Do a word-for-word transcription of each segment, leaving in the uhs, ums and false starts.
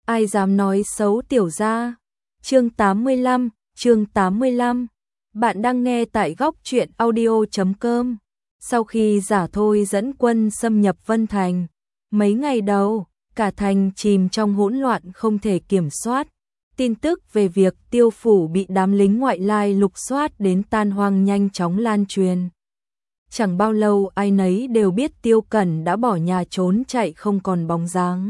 ai dám nói xấu tiểu gia. Chương tám mươi lăm, chương tám mươi lăm. Bạn đang nghe tại góc truyện audio chấm com. Sau khi Giả Thôi dẫn quân xâm nhập Vân Thành, mấy ngày đầu, cả thành chìm trong hỗn loạn không thể kiểm soát. Tin tức về việc Tiêu phủ bị đám lính ngoại lai lục soát đến tan hoang nhanh chóng lan truyền. Chẳng bao lâu ai nấy đều biết Tiêu Cẩn đã bỏ nhà trốn chạy không còn bóng dáng.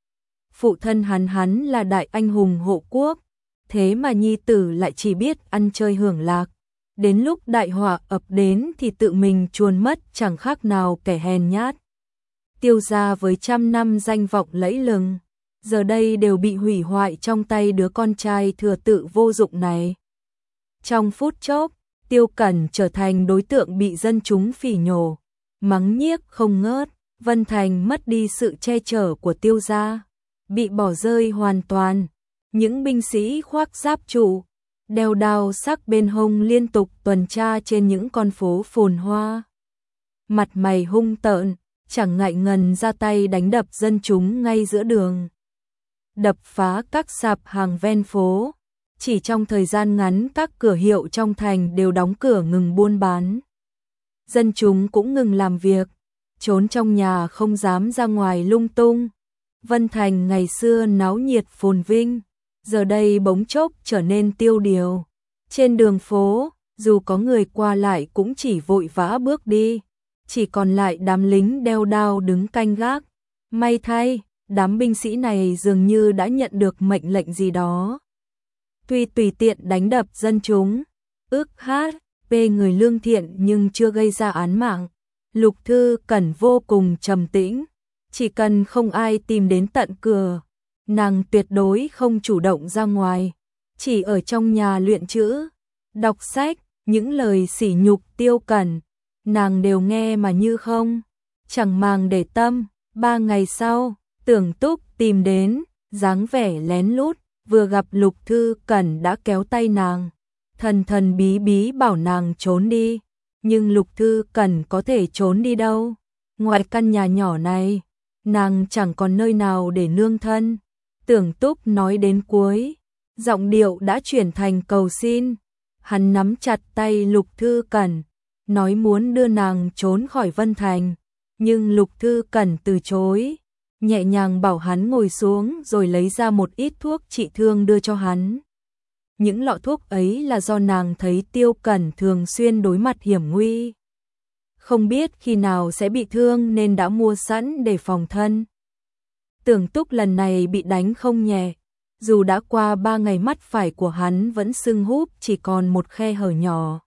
Phụ thân hắn hắn là đại anh hùng hộ quốc, thế mà nhi tử lại chỉ biết ăn chơi hưởng lạc. Đến lúc đại họa ập đến thì tự mình chuồn mất chẳng khác nào kẻ hèn nhát. Tiêu gia với trăm năm danh vọng lẫy lừng, giờ đây đều bị hủy hoại trong tay đứa con trai thừa tự vô dụng này. Trong phút chốc, Tiêu Cẩn trở thành đối tượng bị dân chúng phỉ nhổ, mắng nhiếc không ngớt. Vân Thành mất đi sự che chở của Tiêu gia, bị bỏ rơi hoàn toàn. Những binh sĩ khoác giáp trụ, đeo đao sắc bên hông liên tục tuần tra trên những con phố phồn hoa. Mặt mày hung tợn, chẳng ngại ngần ra tay đánh đập dân chúng ngay giữa đường. Đập phá các sạp hàng ven phố. Chỉ trong thời gian ngắn các cửa hiệu trong thành đều đóng cửa ngừng buôn bán. Dân chúng cũng ngừng làm việc, trốn trong nhà không dám ra ngoài lung tung. Vân Thành ngày xưa náo nhiệt phồn vinh, giờ đây bỗng chốc trở nên tiêu điều. Trên đường phố, dù có người qua lại cũng chỉ vội vã bước đi, chỉ còn lại đám lính đeo đao đứng canh gác. May thay, đám binh sĩ này dường như đã nhận được mệnh lệnh gì đó. Tuy tùy tiện đánh đập dân chúng, ức hát, bê người lương thiện nhưng chưa gây ra án mạng. Lục Thư Cẩn vô cùng trầm tĩnh, chỉ cần không ai tìm đến tận cửa, nàng tuyệt đối không chủ động ra ngoài, chỉ ở trong nhà luyện chữ, đọc sách. Những lời sỉ nhục Tiêu Cẩn, nàng đều nghe mà như không, chẳng màng để tâm. Ba ngày sau, Tưởng Túc tìm đến, dáng vẻ lén lút, vừa gặp Lục Thư Cẩn đã kéo tay nàng, thần thần bí bí bảo nàng trốn đi. Nhưng Lục Thư Cẩn có thể trốn đi đâu? Ngoài căn nhà nhỏ này, nàng chẳng còn nơi nào để nương thân. Tưởng Túc nói đến cuối, giọng điệu đã chuyển thành cầu xin. Hắn nắm chặt tay Lục Thư Cẩn, nói muốn đưa nàng trốn khỏi Vân Thành. Nhưng Lục Thư Cẩn từ chối, nhẹ nhàng bảo hắn ngồi xuống rồi lấy ra một ít thuốc trị thương đưa cho hắn. Những lọ thuốc ấy là do nàng thấy Tiêu Cẩn thường xuyên đối mặt hiểm nguy, không biết khi nào sẽ bị thương nên đã mua sẵn để phòng thân. Tưởng Túc lần này bị đánh không nhẹ, dù đã qua ba ngày mắt phải của hắn vẫn sưng húp chỉ còn một khe hở nhỏ.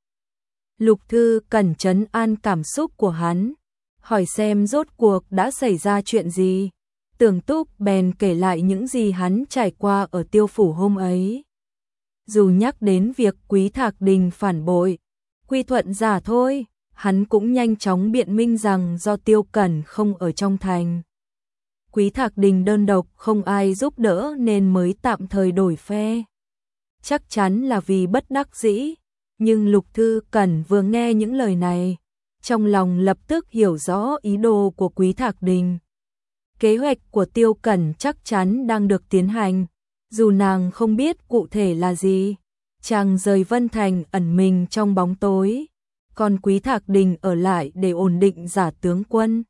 Lục Thư Cẩn trấn an cảm xúc của hắn, hỏi xem rốt cuộc đã xảy ra chuyện gì. Tưởng Túc bèn kể lại những gì hắn trải qua ở Tiêu phủ hôm ấy. Dù nhắc đến việc Quý Thạc Đình phản bội, quy thuận Giả Thôi, hắn cũng nhanh chóng biện minh rằng do Tiêu Cẩn không ở trong thành. Quý Thạc Đình đơn độc không ai giúp đỡ nên mới tạm thời đổi phe. Chắc chắn là vì bất đắc dĩ, nhưng Lục Thư Cẩn vừa nghe những lời này, trong lòng lập tức hiểu rõ ý đồ của Quý Thạc Đình. Kế hoạch của Tiêu Cẩn chắc chắn đang được tiến hành, dù nàng không biết cụ thể là gì. Chàng rời Vân Thành ẩn mình trong bóng tối, còn Quý Thạc Đình ở lại để ổn định Giả tướng quân.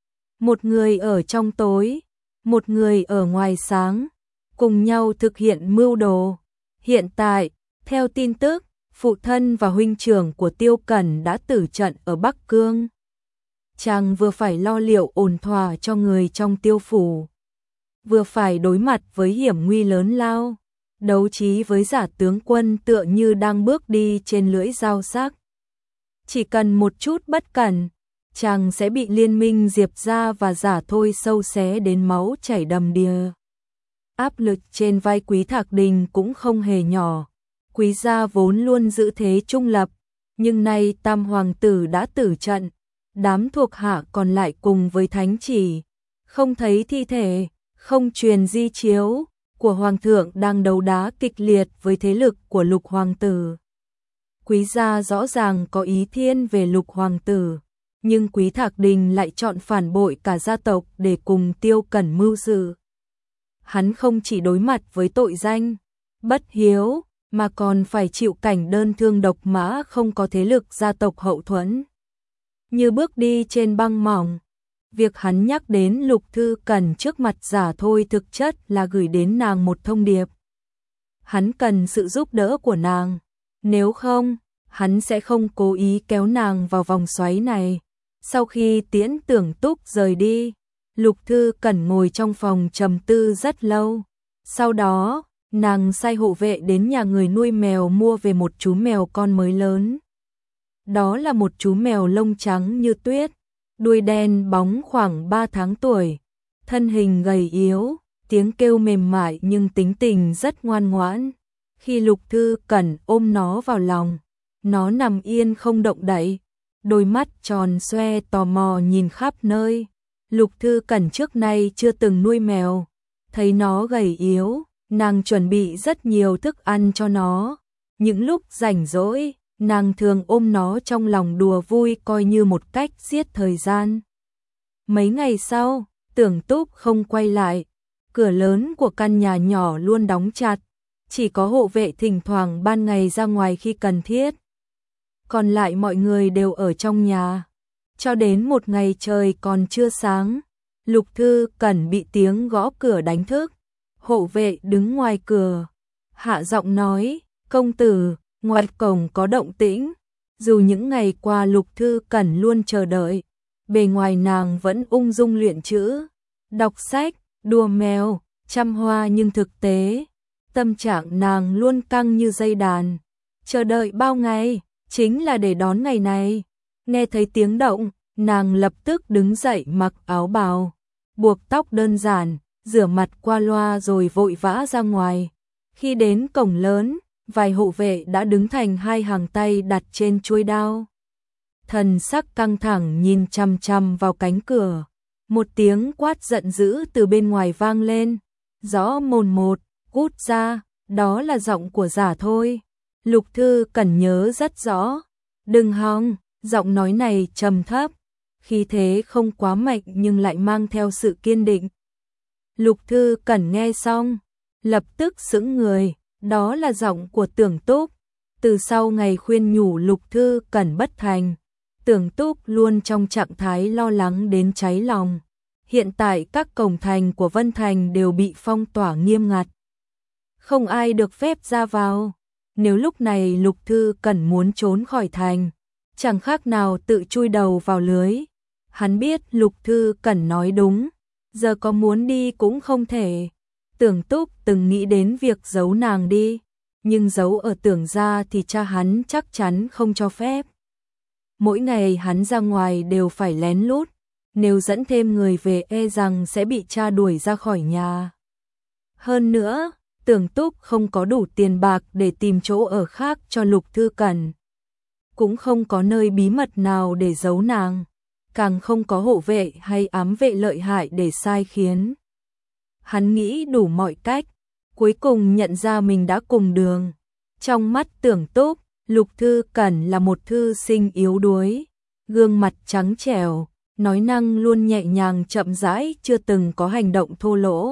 Một người ở trong tối, một người ở ngoài sáng, cùng nhau thực hiện mưu đồ. Hiện tại, theo tin tức, phụ thân và huynh trưởng của Tiêu Cẩn đã tử trận ở Bắc Cương. Chàng vừa phải lo liệu ổn thỏa cho người trong Tiêu phủ, vừa phải đối mặt với hiểm nguy lớn lao. Đấu trí với Giả tướng quân tựa như đang bước đi trên lưỡi dao sắc. Chỉ cần một chút bất cẩn, chàng sẽ bị liên minh Diệp gia và Giả Thôi sâu xé đến máu chảy đầm đìa. Áp lực trên vai Quý Thạc Đình cũng không hề nhỏ. Quý gia vốn luôn giữ thế trung lập, nhưng nay tam hoàng tử đã tử trận, đám thuộc hạ còn lại cùng với thánh chỉ, không thấy thi thể, không truyền di chiếu của hoàng thượng đang đấu đá kịch liệt với thế lực của Lục hoàng tử. Quý gia rõ ràng có ý thiên về Lục hoàng tử, nhưng Quý Thạc Đình lại chọn phản bội cả gia tộc để cùng Tiêu Cẩn mưu sự. hắn không chỉ đối mặt với tội danh bất hiếu, mà còn phải chịu cảnh đơn thương độc mã, không có thế lực gia tộc hậu thuẫn. Như bước đi trên băng mỏng, việc hắn nhắc đến Lục Thư Cẩn trước mặt Giả Thôi thực chất là gửi đến nàng một thông điệp. Hắn cần sự giúp đỡ của nàng, nếu không, hắn sẽ không cố ý kéo nàng vào vòng xoáy này. Sau khi tiễn Tưởng Túc rời đi, Lục Thư Cẩn ngồi trong phòng trầm tư rất lâu. Sau đó, nàng sai hộ vệ đến nhà người nuôi mèo mua về một chú mèo con mới lớn. Đó là một chú mèo lông trắng như tuyết, đuôi đen bóng khoảng ba tháng tuổi, thân hình gầy yếu, tiếng kêu mềm mại nhưng tính tình rất ngoan ngoãn. Khi Lục Thư Cẩn ôm nó vào lòng, nó nằm yên không động đậy, đôi mắt tròn xoe tò mò nhìn khắp nơi. Lục Thư Cẩn trước nay chưa từng nuôi mèo, thấy nó gầy yếu, nàng chuẩn bị rất nhiều thức ăn cho nó. Những lúc rảnh rỗi, nàng thường ôm nó trong lòng đùa vui, coi như một cách giết thời gian. Mấy ngày sau, Tưởng Túc không quay lại, cửa lớn của căn nhà nhỏ luôn đóng chặt, chỉ có hộ vệ thỉnh thoảng ban ngày ra ngoài khi cần thiết. Còn lại mọi người đều ở trong nhà. Cho đến một ngày trời còn chưa sáng, Lục Thư Cẩn bị tiếng gõ cửa đánh thức. Hộ vệ đứng ngoài cửa, hạ giọng nói, công tử, ngoài cổng có động tĩnh. Dù những ngày qua Lục Thư Cẩn luôn chờ đợi, bề ngoài nàng vẫn ung dung luyện chữ, đọc sách, đùa mèo, chăm hoa, nhưng thực tế, tâm trạng nàng luôn căng như dây đàn. Chờ đợi bao ngày, chính là để đón ngày này. Nghe thấy tiếng động, nàng lập tức đứng dậy mặc áo bào, buộc tóc đơn giản, rửa mặt qua loa rồi vội vã ra ngoài. Khi đến cổng lớn, vài hộ vệ đã đứng thành hai hàng tay đặt trên chuôi đao. Thần sắc căng thẳng nhìn chằm chằm vào cánh cửa. Một tiếng quát giận dữ từ bên ngoài vang lên, rõ mồn một, cút ra, đó là giọng của Giả Thôi. Lục Thư Cẩn nhớ rất rõ, đừng hòng, giọng nói này trầm thấp, khí thế không quá mạnh nhưng lại mang theo sự kiên định. Lục Thư Cẩn nghe xong, lập tức sững người, đó là giọng của Tưởng Túc. Từ sau ngày khuyên nhủ Lục Thư Cẩn bất thành, Tưởng Túc luôn trong trạng thái lo lắng đến cháy lòng. Hiện tại các cổng thành của Vân Thành đều bị phong tỏa nghiêm ngặt, không ai được phép ra vào. Nếu lúc này Lục Thư Cẩn muốn trốn khỏi thành, chẳng khác nào tự chui đầu vào lưới. Hắn biết Lục Thư Cẩn nói đúng, giờ có muốn đi cũng không thể. Tưởng Túc từng nghĩ đến việc giấu nàng đi, nhưng giấu ở Tưởng gia thì cha hắn chắc chắn không cho phép. Mỗi ngày hắn ra ngoài đều phải lén lút, nếu dẫn thêm người về e rằng sẽ bị cha đuổi ra khỏi nhà. Hơn nữa, Tưởng Túc không có đủ tiền bạc để tìm chỗ ở khác cho Lục Thư Cẩn, cũng không có nơi bí mật nào để giấu nàng, càng không có hộ vệ hay ám vệ lợi hại để sai khiến. Hắn nghĩ đủ mọi cách, cuối cùng nhận ra mình đã cùng đường. Trong mắt Tưởng Túc, Lục Thư Cẩn là một thư sinh yếu đuối, gương mặt trắng trẻo, nói năng luôn nhẹ nhàng chậm rãi, chưa từng có hành động thô lỗ.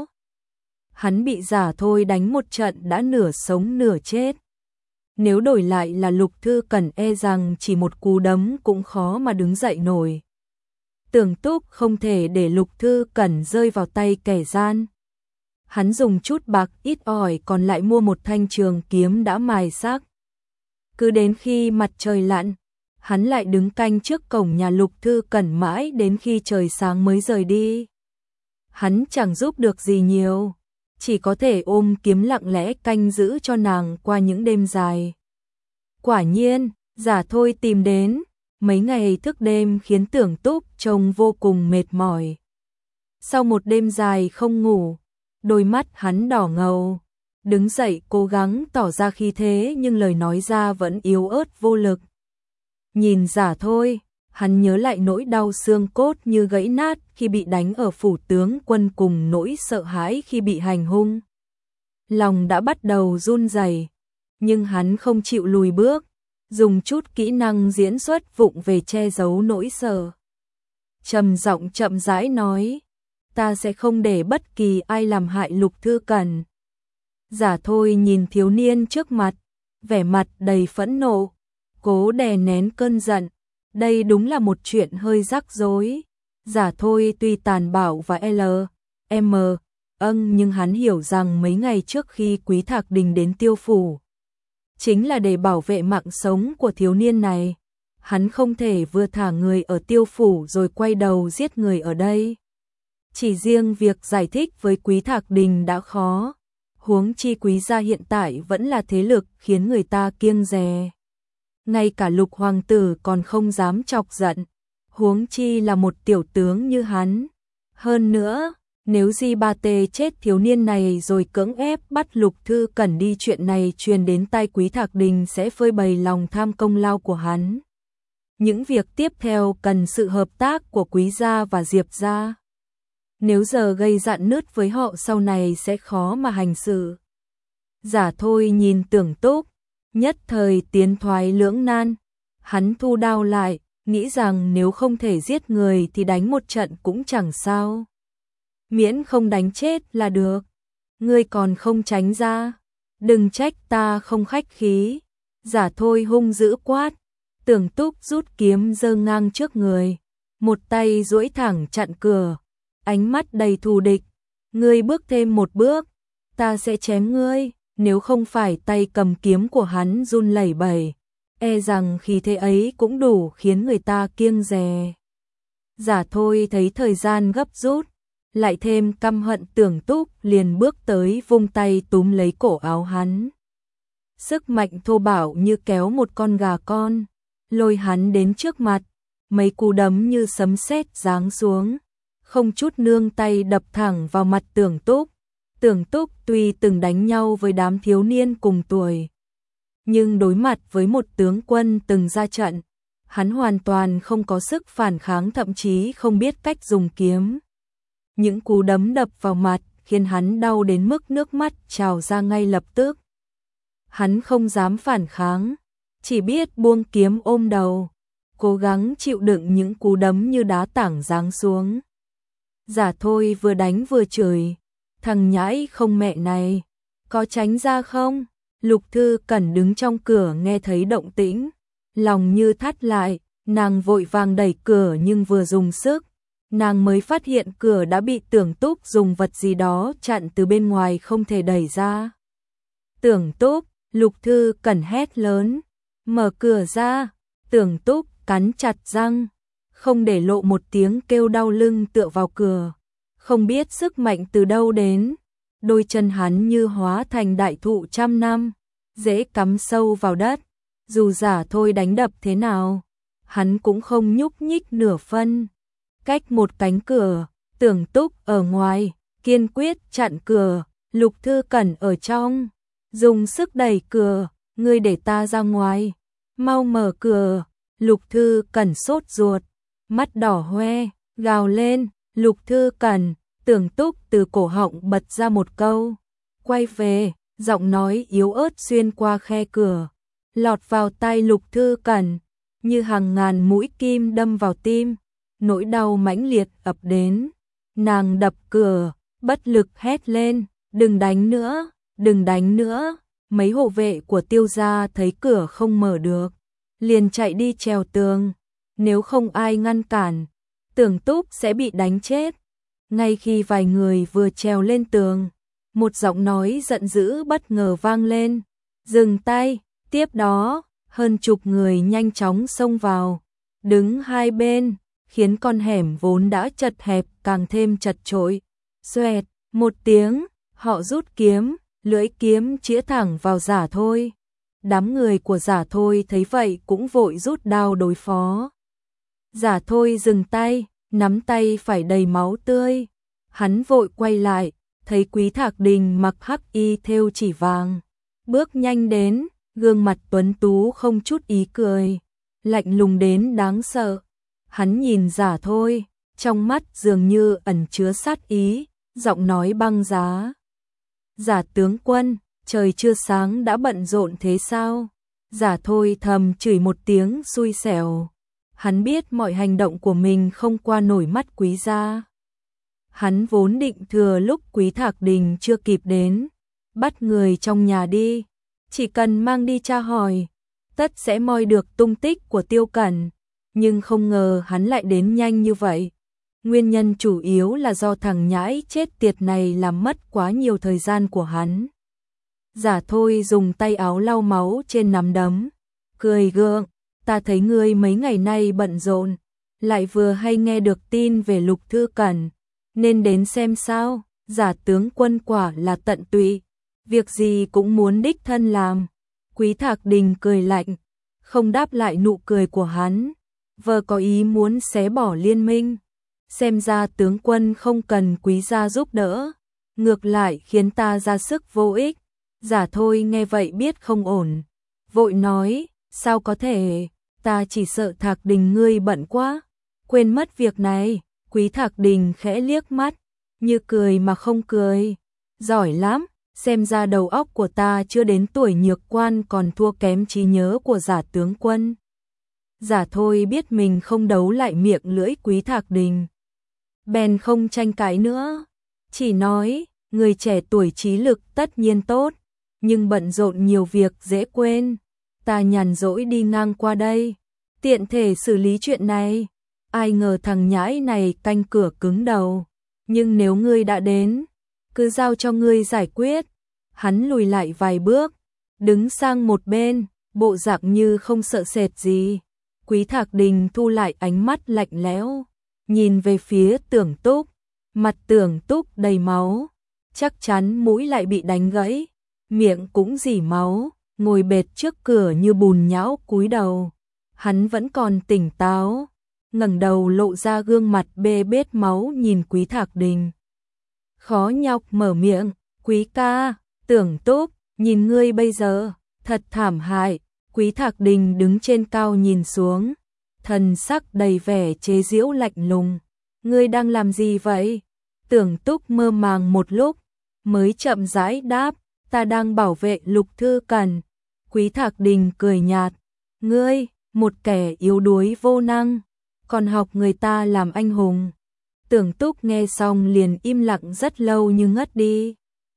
Hắn bị Giả Thôi đánh một trận đã nửa sống nửa chết. Nếu đổi lại là Lục Thư Cẩn e rằng chỉ một cú đấm cũng khó mà đứng dậy nổi. Tưởng Túc không thể để Lục Thư Cẩn rơi vào tay kẻ gian. Hắn dùng chút bạc ít ỏi còn lại mua một thanh trường kiếm đã mài sắc. Cứ đến khi mặt trời lặn, hắn lại đứng canh trước cổng nhà Lục Thư Cẩn mãi đến khi trời sáng mới rời đi. Hắn chẳng giúp được gì nhiều, chỉ có thể ôm kiếm lặng lẽ canh giữ cho nàng qua những đêm dài. Quả nhiên, Giả Thôi tìm đến, mấy ngày thức đêm khiến Tưởng Túc trông vô cùng mệt mỏi. Sau một đêm dài không ngủ, đôi mắt hắn đỏ ngầu, đứng dậy cố gắng tỏ ra khí thế nhưng lời nói ra vẫn yếu ớt vô lực. Nhìn Giả Thôi, hắn nhớ lại nỗi đau xương cốt như gãy nát khi bị đánh ở phủ tướng quân cùng nỗi sợ hãi khi bị hành hung. Lòng đã bắt đầu run rẩy, nhưng hắn không chịu lùi bước, dùng chút kỹ năng diễn xuất vụng về che giấu nỗi sợ. Trầm giọng chậm rãi nói, ta sẽ không để bất kỳ ai làm hại Lục Thư Cẩn. Giả Thôi nhìn thiếu niên trước mặt, vẻ mặt đầy phẫn nộ, cố đè nén cơn giận. Đây đúng là một chuyện hơi rắc rối. Giả Thôi tuy tàn bạo và L, M, âng nhưng hắn hiểu rằng mấy ngày trước khi Quý Thạc Đình đến Tiêu Phủ, chính là để bảo vệ mạng sống của thiếu niên này. Hắn không thể vừa thả người ở Tiêu Phủ rồi quay đầu giết người ở đây. Chỉ riêng việc giải thích với Quý Thạc Đình đã khó, huống chi Quý gia hiện tại vẫn là thế lực khiến người ta kiêng dè. Ngay cả Lục hoàng tử còn không dám chọc giận, huống chi là một tiểu tướng như hắn. Hơn nữa, nếu Di Ba Tê chết thiếu niên này rồi cưỡng ép bắt Lục Thư Cẩn đi, chuyện này truyền đến tai Quý Thạc Đình sẽ phơi bày lòng tham công lao của hắn. Những việc tiếp theo cần sự hợp tác của Quý gia và Diệp gia. Nếu giờ gây rạn nứt với họ sau này sẽ khó mà hành sự. Giả Thôi nhìn Tưởng Túc, nhất thời tiến thoái lưỡng nan. Hắn thu đao lại, nghĩ rằng nếu không thể giết người thì đánh một trận cũng chẳng sao. Miễn không đánh chết là được. Ngươi còn không tránh ra, đừng trách ta không khách khí. Giả Thôi hung dữ quát. Tưởng Túc rút kiếm giơ ngang trước người, một tay duỗi thẳng chặn cửa, ánh mắt đầy thù địch. Ngươi bước thêm một bước, ta sẽ chém ngươi. Nếu không phải tay cầm kiếm của hắn run lẩy bẩy, e rằng khí thế ấy cũng đủ khiến người ta kiêng dè. Giả Thôi thấy thời gian gấp rút, lại thêm căm hận Tưởng Túc, liền bước tới vung tay túm lấy cổ áo hắn. Sức mạnh thô bạo như kéo một con gà con, lôi hắn đến trước mặt, mấy cú đấm như sấm sét giáng xuống, không chút nương tay đập thẳng vào mặt Tưởng Túc. Tưởng Túc tuy từng đánh nhau với đám thiếu niên cùng tuổi, nhưng đối mặt với một tướng quân từng ra trận, hắn hoàn toàn không có sức phản kháng, thậm chí không biết cách dùng kiếm. Những cú đấm đập vào mặt khiến hắn đau đến mức nước mắt trào ra ngay lập tức. Hắn không dám phản kháng, chỉ biết buông kiếm ôm đầu, cố gắng chịu đựng những cú đấm như đá tảng giáng xuống. Giả Thôi vừa đánh vừa chửi, thằng nhãi không mẹ này, có tránh ra không? Lục Thư Cẩn đứng trong cửa nghe thấy động tĩnh, lòng như thắt lại, nàng vội vàng đẩy cửa nhưng vừa dùng sức, nàng mới phát hiện cửa đã bị Tưởng Túc dùng vật gì đó chặn từ bên ngoài, không thể đẩy ra. Tưởng Túc, Lục Thư Cẩn hét lớn, mở cửa ra. Tưởng Túc cắn chặt răng, không để lộ một tiếng kêu đau lưng tựa vào cửa. Không biết sức mạnh từ đâu đến, đôi chân hắn như hóa thành đại thụ trăm năm, dễ cắm sâu vào đất. Dù Giả Thôi đánh đập thế nào, hắn cũng không nhúc nhích nửa phân. Cách một cánh cửa, Tưởng Túc ở ngoài, kiên quyết chặn cửa. Lục Thư Cẩn ở trong, dùng sức đẩy cửa. Ngươi để ta ra ngoài, mau mở cửa. Lục Thư Cẩn sốt ruột, mắt đỏ hoe, gào lên. Lục Thư Cẩn. Tưởng Túc từ cổ họng bật ra một câu, quay về, giọng nói yếu ớt xuyên qua khe cửa, lọt vào tai Lục Thư Cẩn, như hàng ngàn mũi kim đâm vào tim, nỗi đau mãnh liệt ập đến. Nàng đập cửa, bất lực hét lên, đừng đánh nữa, đừng đánh nữa. Mấy hộ vệ của Tiêu gia thấy cửa không mở được, liền chạy đi trèo tường, nếu không ai ngăn cản, Tưởng Túc sẽ bị đánh chết. Ngay khi vài người vừa trèo lên tường, một giọng nói giận dữ bất ngờ vang lên, dừng tay. Tiếp đó, hơn chục người nhanh chóng xông vào, đứng hai bên, khiến con hẻm vốn đã chật hẹp càng thêm chật chội. Xoẹt, một tiếng, họ rút kiếm, lưỡi kiếm chĩa thẳng vào Giả Thôi. Đám người của Giả Thôi thấy vậy cũng vội rút đao đối phó. Giả Thôi dừng tay, nắm tay phải đầy máu tươi. Hắn vội quay lại, thấy Quý Thạc Đình mặc hắc y thêu chỉ vàng, bước nhanh đến, gương mặt tuấn tú không chút ý cười, lạnh lùng đến đáng sợ. Hắn nhìn Giả Thôi, trong mắt dường như ẩn chứa sát ý, giọng nói băng giá. Giả tướng quân, trời chưa sáng đã bận rộn thế sao? Giả Thôi thầm chửi một tiếng xui xẻo. Hắn biết mọi hành động của mình không qua nổi mắt Quý gia. Hắn vốn định thừa lúc Quý Thạc Đình chưa kịp đến, bắt người trong nhà đi, chỉ cần mang đi tra hỏi, tất sẽ moi được tung tích của Tiêu Cẩn, nhưng không ngờ hắn lại đến nhanh như vậy. Nguyên nhân chủ yếu là do thằng nhãi chết tiệt này làm mất quá nhiều thời gian của hắn. Giả Thôi dùng tay áo lau máu trên nắm đấm, cười gượng, ta thấy ngươi mấy ngày nay bận rộn, lại vừa hay nghe được tin về Lục Thư Cẩn, nên đến xem sao. Giả tướng quân quả là tận tụy, việc gì cũng muốn đích thân làm. Quý Thạc Đình cười lạnh, không đáp lại nụ cười của hắn, vờ có ý muốn xé bỏ liên minh. Xem ra tướng quân không cần quý gia giúp đỡ, ngược lại khiến ta ra sức vô ích. Giả Thôi nghe vậy biết không ổn, vội nói, sao có thể, ta chỉ sợ Thạc Đình ngươi bận quá, quên mất việc này. Quý Thạc Đình khẽ liếc mắt, như cười mà không cười, giỏi lắm, xem ra đầu óc của ta chưa đến tuổi nhược quan còn thua kém trí nhớ của Giả tướng quân. Giả Thôi biết mình không đấu lại miệng lưỡi Quý Thạc Đình, bèn không tranh cãi nữa, chỉ nói, người trẻ tuổi trí lực tất nhiên tốt, nhưng bận rộn nhiều việc dễ quên, ta nhàn rỗi đi ngang qua đây, tiện thể xử lý chuyện này. Ai ngờ thằng nhãi này canh cửa cứng đầu, nhưng nếu ngươi đã đến, cứ giao cho ngươi giải quyết. Hắn lùi lại vài bước, đứng sang một bên, bộ dạng như không sợ sệt gì. Quý Thạc Đình thu lại ánh mắt lạnh lẽo, nhìn về phía Tưởng Túc, mặt Tưởng Túc đầy máu, chắc chắn mũi lại bị đánh gãy, miệng cũng rỉ máu, ngồi bệt trước cửa như bùn nhão cúi đầu. Hắn vẫn còn tỉnh táo, ngẩng đầu lộ ra gương mặt bê bết máu nhìn Quý Thạc Đình. Khó nhọc mở miệng, Quý ca, Tưởng Túc, nhìn ngươi bây giờ, thật thảm hại. Quý Thạc Đình đứng trên cao nhìn xuống, thần sắc đầy vẻ chế giễu lạnh lùng. Ngươi đang làm gì vậy? Tưởng Túc mơ màng một lúc, mới chậm rãi đáp, ta đang bảo vệ Lục Thư Cẩn. Quý Thạc Đình cười nhạt, ngươi, một kẻ yếu đuối vô năng, còn học người ta làm anh hùng. Tưởng Túc nghe xong liền im lặng rất lâu như ngất đi.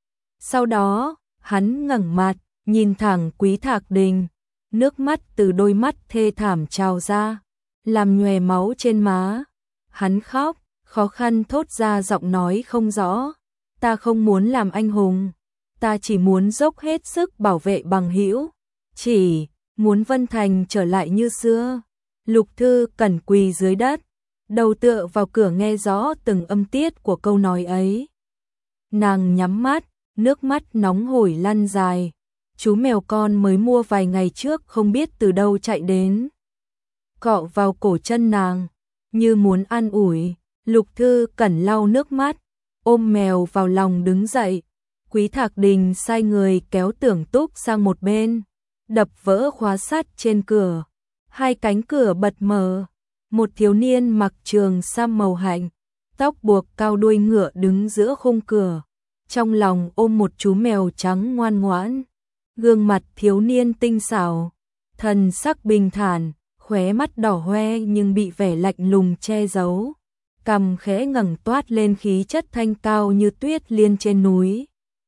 Sau đó, hắn ngẩng mặt, nhìn thẳng Quý Thạc Đình, nước mắt từ đôi mắt thê thảm trào ra, làm nhòe máu trên má. Hắn khóc, khó khăn thốt ra giọng nói không rõ, ta không muốn làm anh hùng, ta chỉ muốn dốc hết sức bảo vệ bằng hữu, chỉ muốn Vân Thành trở lại như xưa. Lục Thư Cẩn quỳ dưới đất, đầu tựa vào cửa nghe rõ từng âm tiết của câu nói ấy. Nàng nhắm mắt, nước mắt nóng hổi lăn dài. Chú mèo con mới mua vài ngày trước không biết từ đâu chạy đến, cọ vào cổ chân nàng, như muốn an ủi. Lục Thư Cẩn lau nước mắt, ôm mèo vào lòng đứng dậy. Quý Thạc Đình sai người kéo Tưởng Túc sang một bên, đập vỡ khóa sắt trên cửa. Hai cánh cửa bật mở, một thiếu niên mặc trường sam màu hạnh, tóc buộc cao đuôi ngựa đứng giữa khung cửa, trong lòng ôm một chú mèo trắng ngoan ngoãn. Gương mặt thiếu niên tinh xảo, thần sắc bình thản, khóe mắt đỏ hoe nhưng bị vẻ lạnh lùng che giấu, cằm khẽ ngẩng toát lên khí chất thanh cao như tuyết liên trên núi.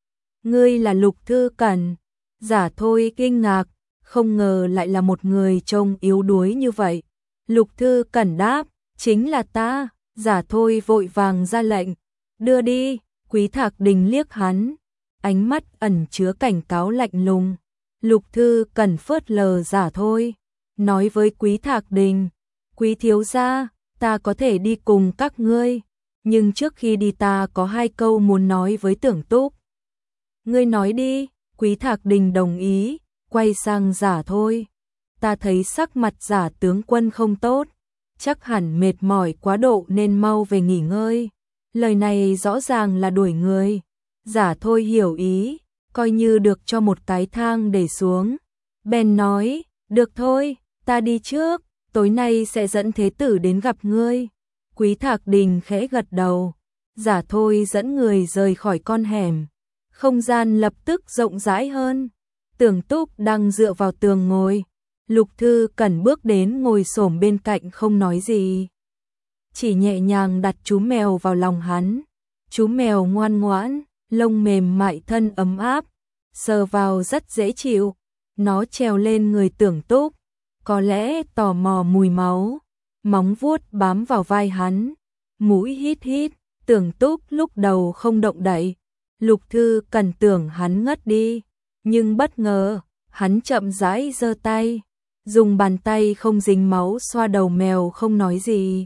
Ngươi là Lục Thư Cẩn? Giả Thôi kinh ngạc, không ngờ lại là một người trông yếu đuối như vậy. Lục Thư Cẩn đáp, chính là ta. Giả Thôi vội vàng ra lệnh, đưa đi. Quý Thạc Đình liếc hắn, ánh mắt ẩn chứa cảnh cáo lạnh lùng. Lục Thư Cẩn phớt lờ Giả Thôi, nói với Quý Thạc Đình, Quý thiếu gia, ta có thể đi cùng các ngươi, nhưng trước khi đi ta có hai câu muốn nói với Tưởng Túc. Ngươi nói đi. Quý Thạc Đình đồng ý, quay sang Giả Thôi. Ta thấy sắc mặt Giả tướng quân không tốt, chắc hẳn mệt mỏi quá độ nên mau về nghỉ ngơi. Lời này rõ ràng là đuổi người. Giả Thôi hiểu ý, coi như được cho một cái thang để xuống. Bèn nói, được thôi, ta đi trước, tối nay sẽ dẫn thế tử đến gặp ngươi. Quý Thạc Đình khẽ gật đầu. Giả Thôi dẫn người rời khỏi con hẻm. Không gian lập tức rộng rãi hơn. Tưởng Túc đang dựa vào tường ngồi. Lục Thư Cẩn bước đến ngồi xổm bên cạnh không nói gì, chỉ nhẹ nhàng đặt chú mèo vào lòng hắn. Chú mèo ngoan ngoãn, lông mềm mại thân ấm áp, sờ vào rất dễ chịu. Nó trèo lên người Tưởng Túc, có lẽ tò mò mùi máu, móng vuốt bám vào vai hắn, mũi hít hít. Tưởng Túc lúc đầu không động đậy, Lục Thư Cẩn tưởng hắn ngất đi, nhưng bất ngờ, hắn chậm rãi giơ tay, dùng bàn tay không dính máu xoa đầu mèo không nói gì.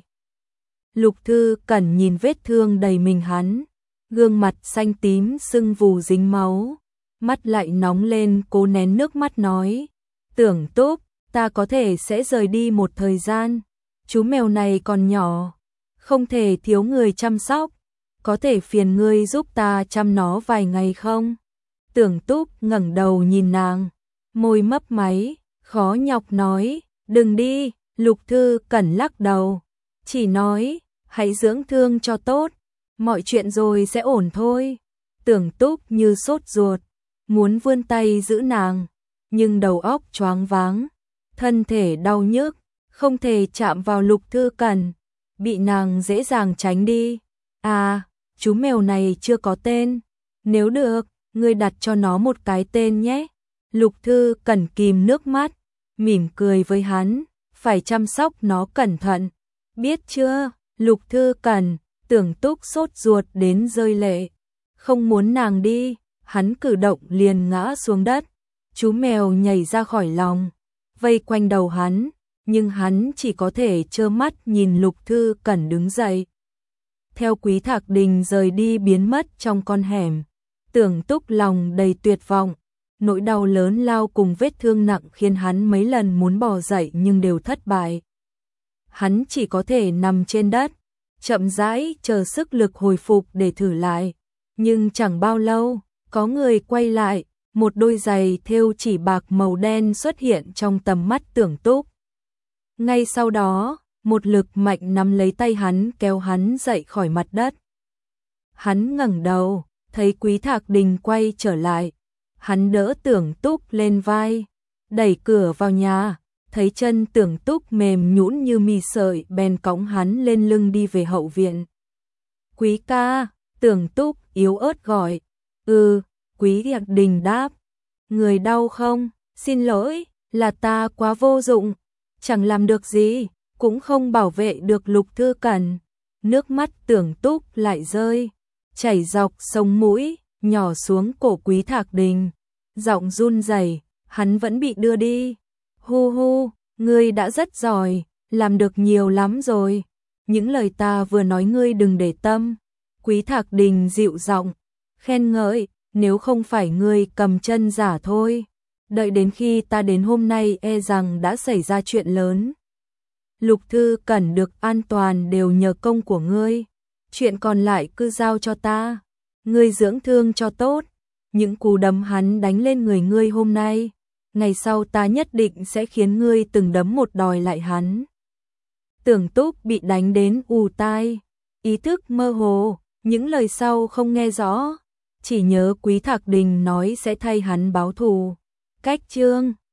Lục Thư Cẩn nhìn vết thương đầy mình hắn, gương mặt xanh tím sưng vù dính máu, mắt lại nóng lên cố nén nước mắt nói, Tưởng Túc, ta có thể sẽ rời đi một thời gian, chú mèo này còn nhỏ, không thể thiếu người chăm sóc, có thể phiền ngươi giúp ta chăm nó vài ngày không? Tưởng Túc ngẩng đầu nhìn nàng, môi mấp máy, khó nhọc nói, đừng đi. Lục Thư Cẩn lắc đầu, chỉ nói, hãy dưỡng thương cho tốt, mọi chuyện rồi sẽ ổn thôi. Tưởng Túc như sốt ruột, muốn vươn tay giữ nàng, nhưng đầu óc choáng váng, thân thể đau nhức, không thể chạm vào Lục Thư Cẩn, bị nàng dễ dàng tránh đi. À, chú mèo này chưa có tên, nếu được, ngươi đặt cho nó một cái tên nhé. Lục Thư Cẩn kìm nước mắt, mỉm cười với hắn, phải chăm sóc nó cẩn thận, biết chưa? Lục Thư Cẩn, Tưởng Túc sốt ruột đến rơi lệ, không muốn nàng đi, hắn cử động liền ngã xuống đất, chú mèo nhảy ra khỏi lòng, vây quanh đầu hắn, nhưng hắn chỉ có thể trơ mắt nhìn Lục Thư Cẩn đứng dậy. Theo Quý Thạc Đình rời đi biến mất trong con hẻm, Tưởng Túc lòng đầy tuyệt vọng, nỗi đau lớn lao cùng vết thương nặng khiến hắn mấy lần muốn bò dậy nhưng đều thất bại. Hắn chỉ có thể nằm trên đất, chậm rãi chờ sức lực hồi phục để thử lại, nhưng chẳng bao lâu, có người quay lại, một đôi giày thêu chỉ bạc màu đen xuất hiện trong tầm mắt Tưởng Túc. Ngay sau đó, một lực mạnh nắm lấy tay hắn kéo hắn dậy khỏi mặt đất. Hắn ngẩng đầu, thấy Quý Thạc Đình quay trở lại. Hắn đỡ Tưởng Túc lên vai, đẩy cửa vào nhà, thấy chân Tưởng Túc mềm nhũn như mì sợi bèn cõng hắn lên lưng đi về hậu viện. Quý ca, Tưởng Túc yếu ớt gọi. Ừ, Quý Thạc Đình đáp. Người đau không? Xin lỗi, là ta quá vô dụng, chẳng làm được gì, cũng không bảo vệ được Lục Thư Cẩn. Nước mắt Tưởng Túc lại rơi, chảy dọc sống mũi, nhỏ xuống cổ Quý Thạc Đình. Giọng run rẩy, hắn vẫn bị đưa đi. Hu hu, ngươi đã rất giỏi, làm được nhiều lắm rồi. Những lời ta vừa nói ngươi đừng để tâm. Quý Thạc Đình dịu giọng, khen ngợi, nếu không phải ngươi cầm chân giả thôi. Đợi đến khi ta đến hôm nay e rằng đã xảy ra chuyện lớn. Lục Thư Cẩn được an toàn đều nhờ công của ngươi. Chuyện còn lại cứ giao cho ta. Ngươi dưỡng thương cho tốt. Những cú đấm hắn đánh lên người ngươi hôm nay, ngày sau ta nhất định sẽ khiến ngươi từng đấm một đòi lại hắn. Tưởng Túc bị đánh đến ù tai, ý thức mơ hồ, những lời sau không nghe rõ, chỉ nhớ Quý Thạc Đình nói sẽ thay hắn báo thù. Cách chương